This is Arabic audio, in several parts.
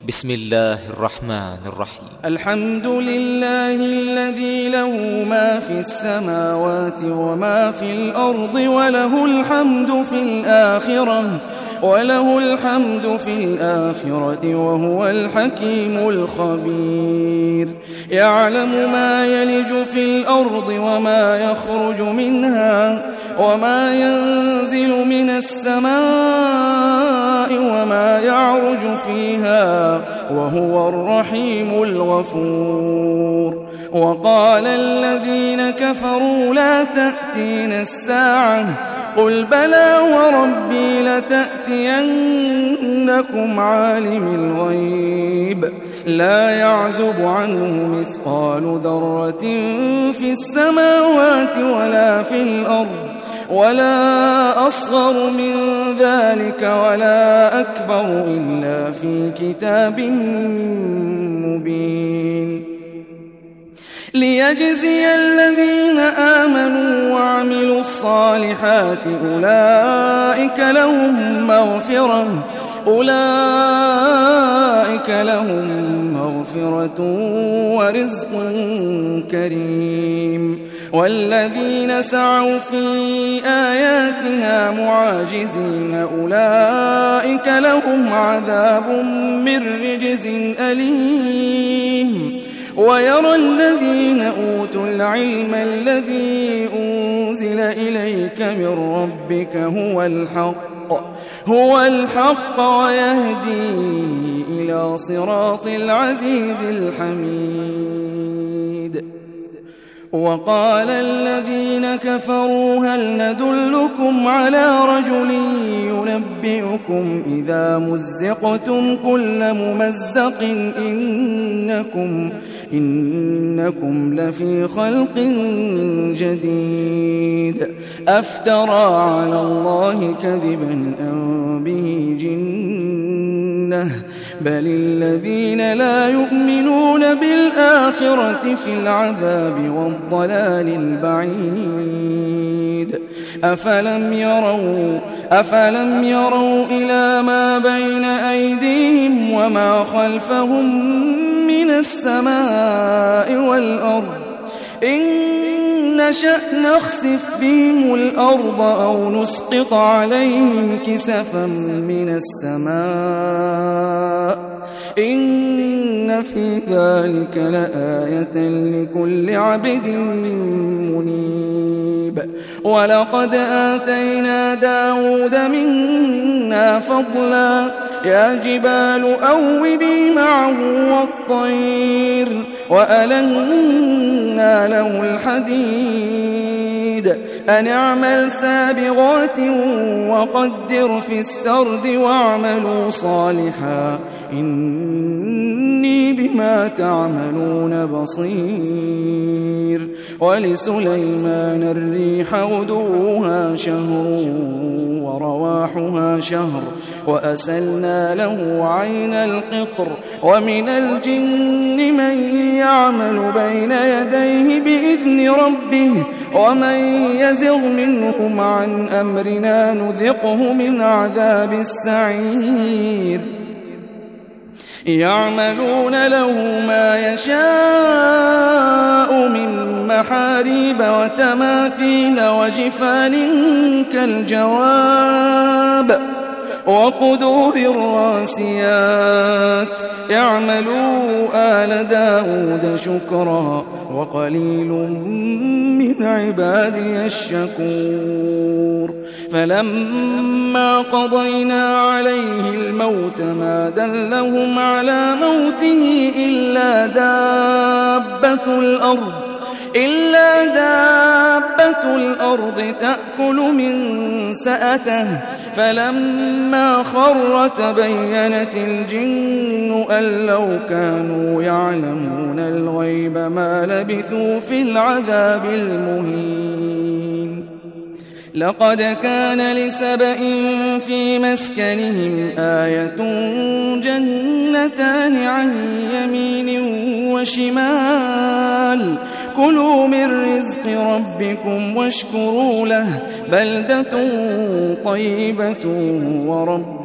بسم الله الرحمن الرحيم. الحمد لله الذي له ما في السماوات وما في الأرض وله الحمد في الآخرة وهو الحكيم الخبير. يعلم ما يلج في الأرض وما يخرج منها وما ينزل من السماء وما يعرج فيها وهو الرحيم الغفور. وقال الذين كفروا لا تأتينا الساعة قل بلى وربي لتأتينكم عالم الغيب لا يعزب عنه مثقال ذرة في السماوات ولا في الأرض ولا أصغر من ذلك ولا أكبر إلا في كتاب مبين. ليجزي الذين آمنوا وعملوا الصالحات أولئك لهم مغفرة ورزق كريم. والذين سعوا في آياتنا معاجزين أولئك لهم عذاب من رجز أليم. ويرى الذين أوتوا العلم الذي أنزل إليك من ربك هو الحق ويهدي إلى صراط العزيز الحميد. وقال الذين كفروا هل ندلكم على رجل ينبئكم إذا مزقتم كل ممزق إنكم لفي خلق جديد. أفترى على الله كذبا أم به جنة بل الذين لا يؤمنون بالآخرة في العذاب والضلال البعيد. أفلم يروا إلى ما بين أيديهم وما خلفهم من السماء والأرض إن نشأ نخسف بهم الأرض أو نسقط عليهم كسفا من السماء إن في ذلك لآية لكل عبد منيب. ولقد آتينا داود منا فضلا يا جبال أوبي معه والطير وألنا له الحديد أن اعمل سابغات وقدر في السرد واعملوا صالحا إني بما تعملون بصير. ولسليمان الريح غدوها شهر ورواحها شهر وأسلنا له عين القطر ومن الجن من يعمل بين يديه بإذن ربه ومن يزغ منهم عن أمرنا نذقه من عذاب السعير. يعملون له ما يشاء من محاريب وتماثيل وجفان كالجواب وقدور الراسيات. يعملوا آل داود شكرا وقليل من عبادي الشكور. فلما قضينا عليه الموت ما دلهم على موته إلا دابة الأرض تأكل من سأته فلما خر تبينت الجن أن لو كانوا يعلمون الغيب ما لبثوا في العذاب المهين. لقد كان لسبإ في مسكنهم آية جنتان عن يمين وشمال كلوا من رزق ربكم واشكروا له بلدة طيبة ورب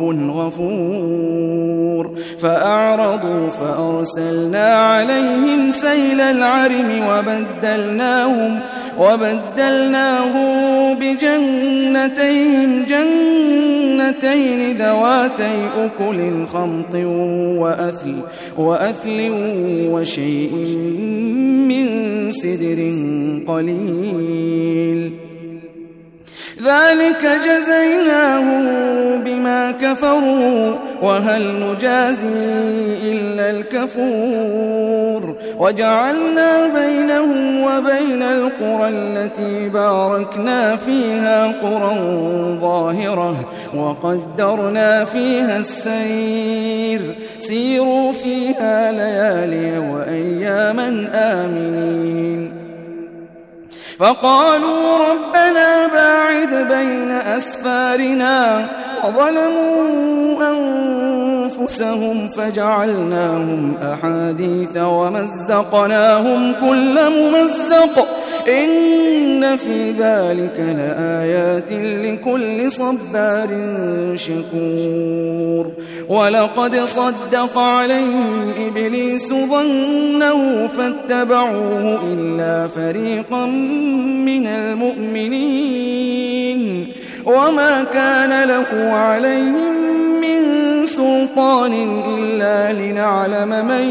غفور فأعرضوا فأرسلنا عليهم سيل العرم وبدلناهم بجنتين ذواتي أكل خمط وأثل وشيء من سدر قليل ذلك جزيناهم بما كفروا وهل نجازي إلا الكفور وجعلنا بينهم وبين القرى التي باركنا فيها قرى ظاهرة وقدرنا فيها السير سيروا فيها ليالي وأياما آمنين فقالوا ربنا باعد بين أسفارنا وظلموا أنفسهم فجعلناهم أحاديث ومزقناهم كل ممزق إن في ذلك لآيات لكل صبار شكور ولقد صدق عليهم إبليس ظنه فاتبعوه إلا فريقا من المؤمنين وما كان له عليهم من سلطان إلا لنعلم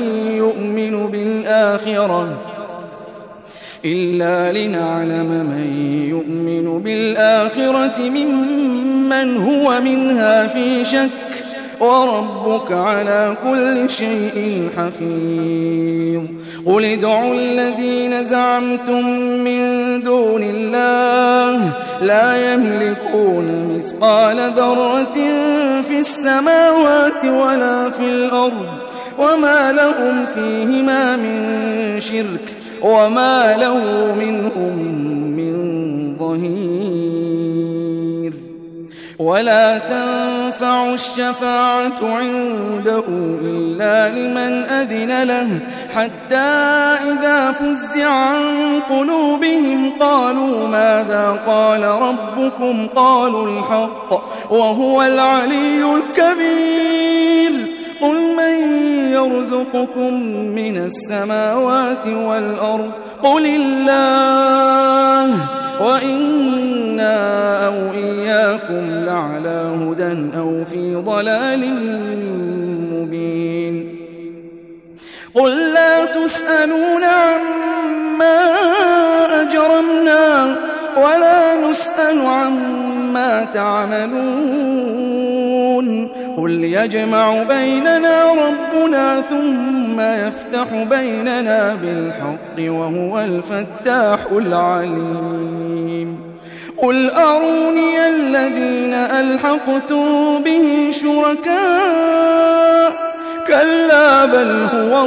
من يؤمن بالآخرة ممن هو منها في شك وربك على كل شيء حفيظ قل ادعوا الذين زعمتم من دون الله لا يملكون مثقال ذرة في السماوات ولا في الأرض وما لهم فيهما من شرك وما له منهم من ظهير ولا تنفع الشفاعة عنده إلا لمن أذن له حتى إذا فزع عن قلوبهم قالوا ماذا قال ربكم قالوا الحق وهو العلي الكبير قل من يرزقكم من السماوات والأرض قل الله وإنا أو إياكم لعلى هدى أو في ضلال مبين قل لا تسألون عما أجرمنا ولا نسأل عما تعملون قل يجمع بيننا ربنا ثم يفتح بيننا بالحق وهو الفتاح العليم قل أروني الذين ألحقتم به شركاء كلا بل هو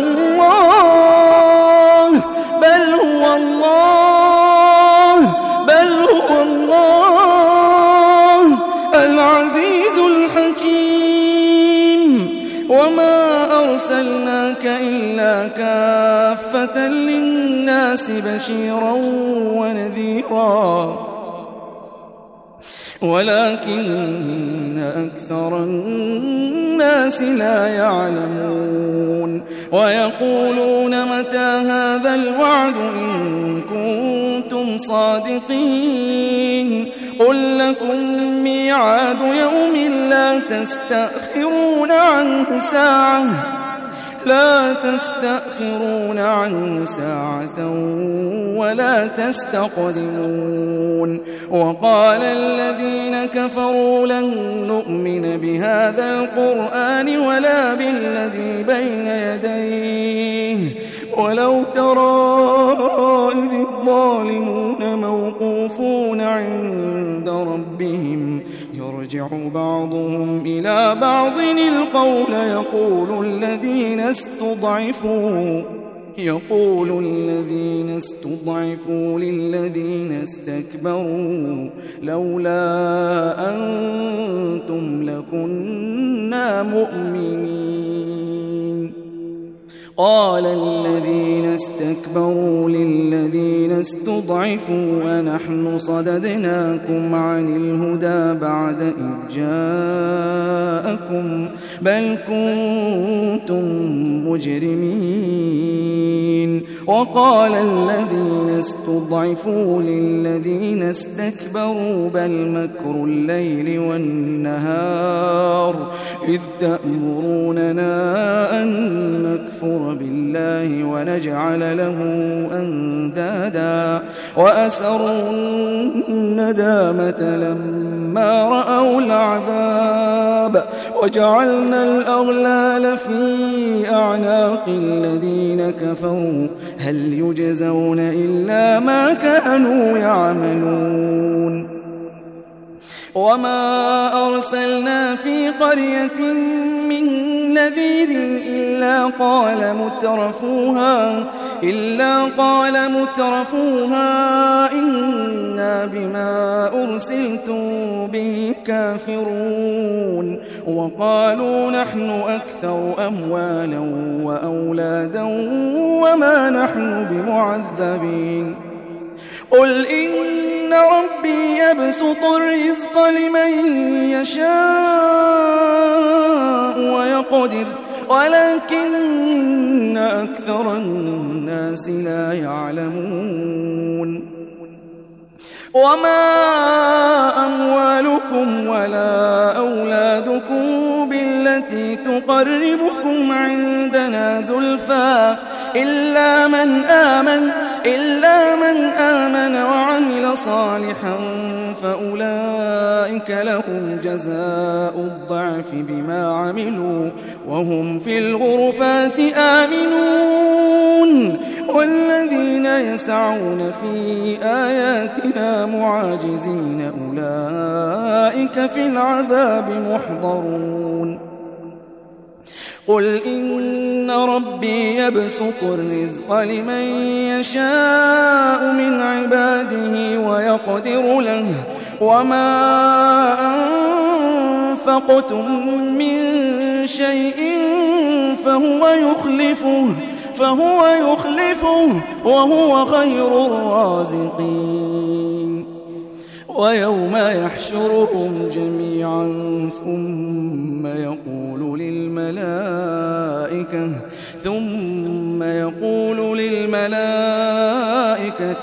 الله العزيز الحكيم وما أرسلناك إلا كافة للناس بشيرا ونذيرا ولكن أكثر الناس لا يعلمون ويقولون متى هذا الوعد إن كنتم صادقين قل لكم ميعاد يوم لا تستأخرون عنه ساعة ولا تستقدمون وقال الذين كفروا لن نؤمن بهذا القرآن ولا بالذي بين يديه ولو ترى إذ الظالمون موقوفون عند ربهم يرجع بعضهم إلى بعض القول يقول الذين استضعفوا للذين استكبروا لولا أنتم لكنا مؤمنين قال الذين استكبروا للذين استضعفوا أنحن صددناكم عن الهدى بعد إذ جاءكم بل كنتم مجرمين وقال الذين استضعفوا للذين استكبروا بل مكر الليل والنهار إذ تأمروننا أن نكفر بالله ونجعل له أندادا وأسروا الندامة لما رأوا العذاب وجعلنا الأغلال في أعناق الذين كفروا هل يجزون إلا ما كانوا يعملون وما أرسلنا في قرية من نذير إلا قال مترفوها إنا بما أرسلتم به كافرون وقالوا نحن أكثر أموالا وأولادا وما نحن بمعذبين قل إن ربي يبسط الرزق لمن يشاء ويقدر ولكن أكثر الناس لا يعلمون وما أموالكم ولا أولادكم بالتي تقربكم عندنا زلفى إلا من آمن وعمل صالحا فأولئك لهم جزاء الضعف بما عملوا وهم في الغرفات آمنون والذين يسعون في آياتنا معاجزين أولئك في العذاب محضرون قل إن ربي يبسط الرزق لمن يشاء من عباده ويقدر له وما أنفقتم من شيء فهو يخلفه وهو خير الرازقين ويوم يحشرهم جميعا ثم يقول للملائكة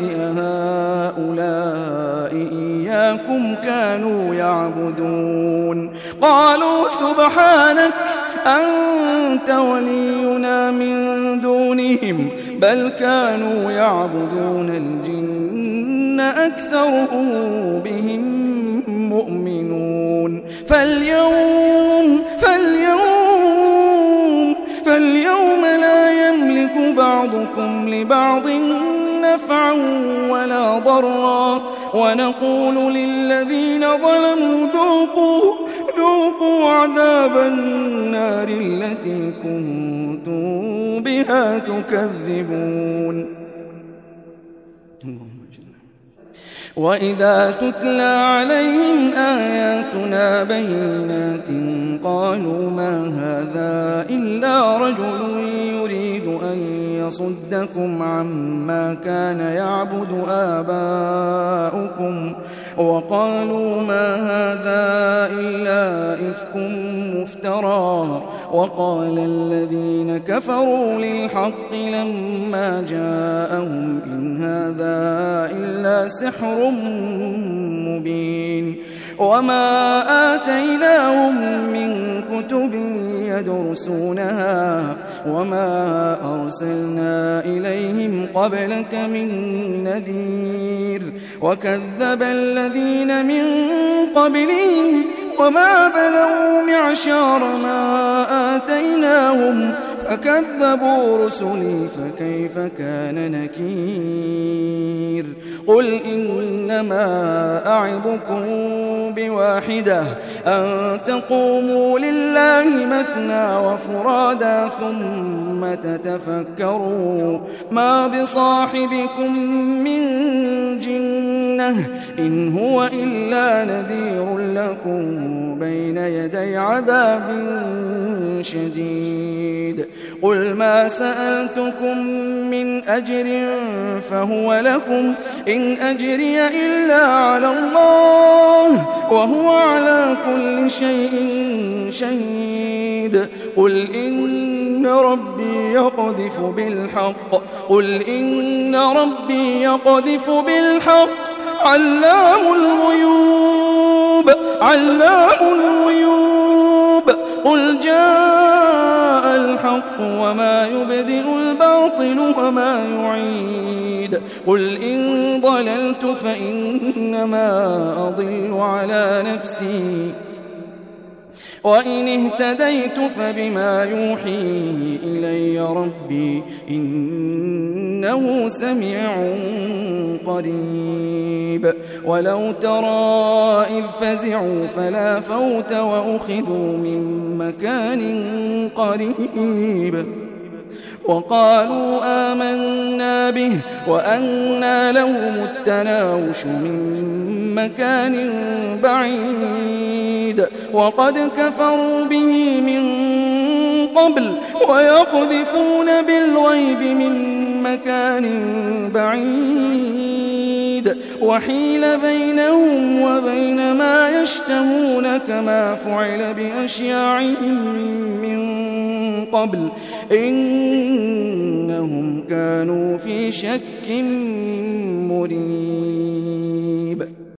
أهؤلاء إياكم كانوا يعبدون قالوا سبحانك أنت ولينا من دونهم بل كانوا يعبدون الجن أكثرهم بهم مؤمنون فاليوم لا يملك بعضكم لبعض نفعا ولا ضرا ونقول للذين ظلموا ذوقوا عذاب النار التي كنتم بها تكذبون وإذا تتلى عليهم آياتنا بينات قالوا ما هذا إلا رجل يريد أن يصدكم عما كان يعبد آباؤكم وقالوا ما هذا إلا إفك مفترى وقال الذين كفروا للحق لما جاءهم إن هذا إلا سحر مبين وما آتيناهم من كتب يدرسونها وما أرسلنا إليهم قبلك من نذير وكذب الذين من قبلهم وما بلغوا معشار ما آتيناهم فكذبوا رسلي فكيف كان نكير قل إنما أعظكم بواحدة أن تقوموا لله مثنى وفرادا ثم تتفكروا ما بصاحبكم من جنة إن هو إلا نذير لكم بين يدي عذاب شديد قل ما سألتكم من أجر فهو لكم إن أجري إلا على الله وهو على كل شيء شهيد قل إن ربي يقذف بالحق علام الغيوب قل جاء الحق وما يبدئ الباطل وما يعيد قل إن ضللت فإنما أضل على نفسي وإن اهتديت فبما يوحي إلي ربي إنه سميع قريب ولو ترى إذ فزعوا فلا فوت وأخذوا من مكان قريب وقالوا آمنا به وأنى لهم التناوش من مكان بعيد وقد كفروا به من قبل ويقذفون بالغيب من مكان بعيد وحيل بينهم وبين ما يشتهون كما فعل بأشياعهم من قبل إنهم كانوا في شك مريب